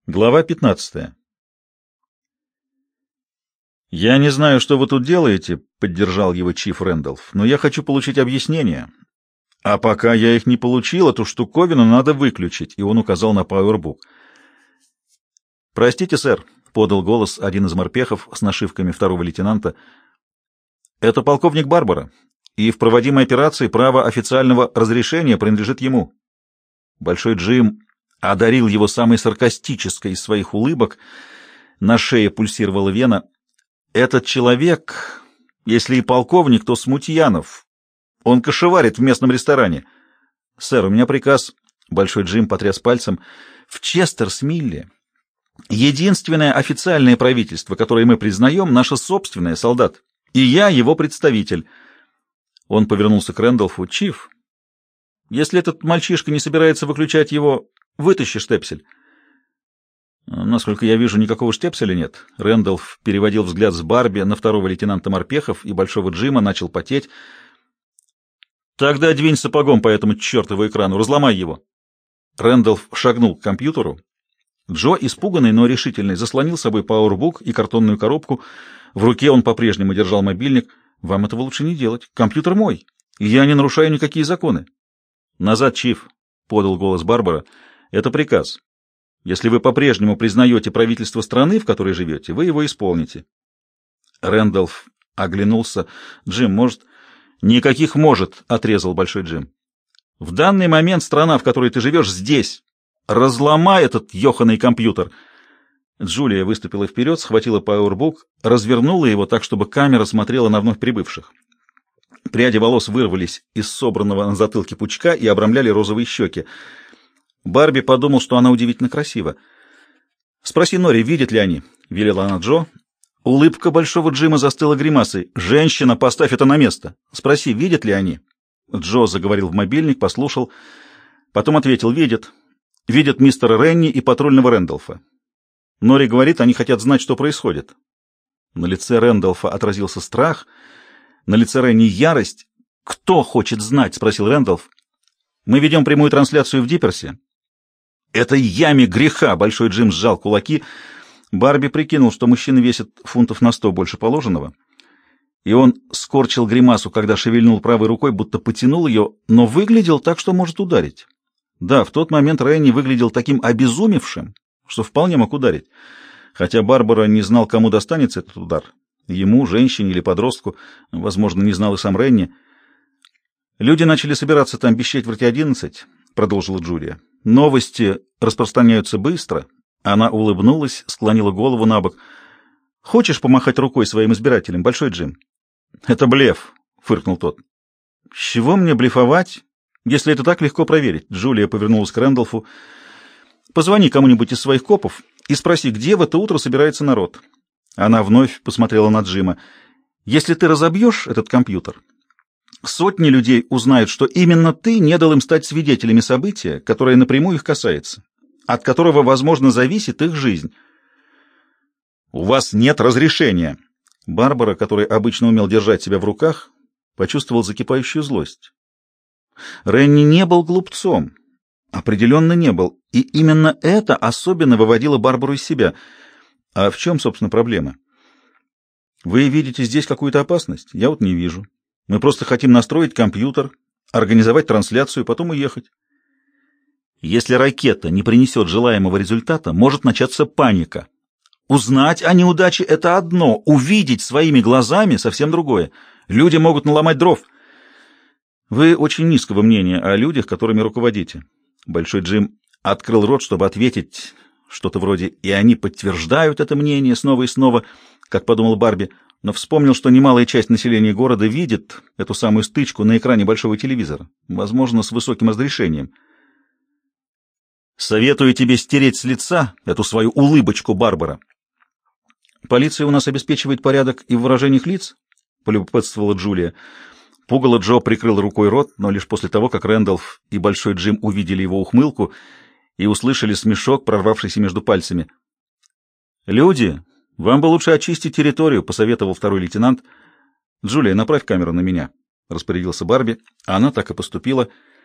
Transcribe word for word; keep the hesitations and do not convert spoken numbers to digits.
Глава пятнадцатая. «Я не знаю, что вы тут делаете», — поддержал его Чиф Рэндалф, «но я хочу получить объяснения. А пока я их не получил, эту штуковину надо выключить», — и он указал на пауэрбук. «Простите, сэр», — подал голос один из морпехов с нашивками второго лейтенанта. «Это полковник Барбара, и в проводимой операции право официального разрешения принадлежит ему». Большой Джим одарил его самой саркастической из своих улыбок. На шее пульсировала вена. «Этот человек, если и полковник, то Смутьянов. Он кошеварит в местном ресторане. Сэр, у меня приказ». Большой Джим потряс пальцем. «В Честерсмилле единственное официальное правительство, которое мы признаем, наше собственное, солдат. И я его представитель». Он повернулся к Рэндалфу. «Чиф, если этот мальчишка не собирается выключать его, вытащи штепсель». «Насколько я вижу, никакого штепселя нет». Рэндалф переводил взгляд с Барби на второго лейтенанта Морпехов, и Большого Джима начал потеть. «Тогда двинь сапогом по этому чертову экрану, разломай его». Рэндалф шагнул к компьютеру. Джо, испуганный, но решительный, заслонил собой пауэрбук и картонную коробку. В руке он по-прежнему держал мобильник. «Вам этого лучше не делать. Компьютер мой, и я не нарушаю никакие законы». «Назад, Чиф», — подал голос Барбара. «Это приказ. Если вы по-прежнему признаете правительство страны, в которой живете, вы его исполните». Рэндалф оглянулся. «Джим, может...» «Никаких «может», — отрезал Большой Джим. «В данный момент страна, в которой ты живешь, здесь. Разломай этот ёханый компьютер». Джулия выступила вперед, схватила пауэрбук, развернула его так, чтобы камера смотрела на вновь прибывших. Пряди волос вырвались из собранного на затылке пучка и обрамляли розовые щеки. Барби подумал, что она удивительно красива. «Спроси Нори, видят ли они?» — велела она Джо. Улыбка Большого Джима застыла гримасой. «Женщина, поставь это на место! Спроси, видят ли они?» Джо заговорил в мобильник, послушал. Потом ответил: «Видят. Видят мистера Ренни и патрульного Рэндалфа. Нори говорит, они хотят знать, что происходит». На лице Рэндалфа отразился страх, на лице Ренни ярость. «Кто хочет знать?» — спросил Рэндалф. «Мы ведем прямую трансляцию в Дипперсе». «Это яме греха!» — Большой Джим сжал кулаки. Барби прикинул, что мужчина весит фунтов на сто больше положенного, и он скорчил гримасу, когда шевельнул правой рукой, будто потянул ее, но выглядел так, что может ударить. Да, в тот момент Ренни выглядел таким обезумевшим, что вполне мог ударить, хотя Барбара не знал, кому достанется этот удар. Ему, женщине или подростку, возможно, не знал и сам Ренни. «Люди начали собираться там без четверти одиннадцать», — продолжила Джулия. «Новости распространяются быстро». Она улыбнулась, склонила голову на бок. «Хочешь помахать рукой своим избирателям, Большой Джим?» «Это блеф», — фыркнул тот. «С чего мне блефовать, если это так легко проверить?» Джулия повернулась к Рэндалфу. «Позвони кому-нибудь из своих копов и спроси, где в это утро собирается народ». Она вновь посмотрела на Джима. «Если ты разобьешь этот компьютер, сотни людей узнают, что именно ты не дал им стать свидетелями события, которое напрямую их касается, от которого, возможно, зависит их жизнь». «У вас нет разрешения!» Барбара, который обычно умел держать себя в руках, почувствовал закипающую злость. Ренни не был глупцом. Определенно не был. И именно это особенно выводило Барбару из себя. А в чем, собственно, проблема? Вы видите здесь какую-то опасность? Я вот не вижу. Мы просто хотим настроить компьютер, организовать трансляцию, потом уехать. Если ракета не принесет желаемого результата, может начаться паника. Узнать о неудаче — это одно, увидеть своими глазами — совсем другое. Люди могут наломать дров. Вы очень низкого мнения о людях, которыми руководите. Большой Джим открыл рот, чтобы ответить что-то вроде «и они подтверждают это мнение снова и снова», как подумал Барби, но вспомнил, что немалая часть населения города видит эту самую стычку на экране большого телевизора, возможно, с высоким разрешением. «Советую тебе стереть с лица эту свою улыбочку, Барбара». «Полиция у нас обеспечивает порядок и в выражениях лиц?» — полюбопытствовала Джулия. Пугало Джо прикрыл рукой рот, но лишь после того, как Рэндалф и Большой Джим увидели его ухмылку и услышали смешок, прорвавшийся между пальцами. «Люди, вам бы лучше очистить территорию», — посоветовал второй лейтенант. «Джулия, направь камеру на меня», — распорядился Барби. Она так и поступила.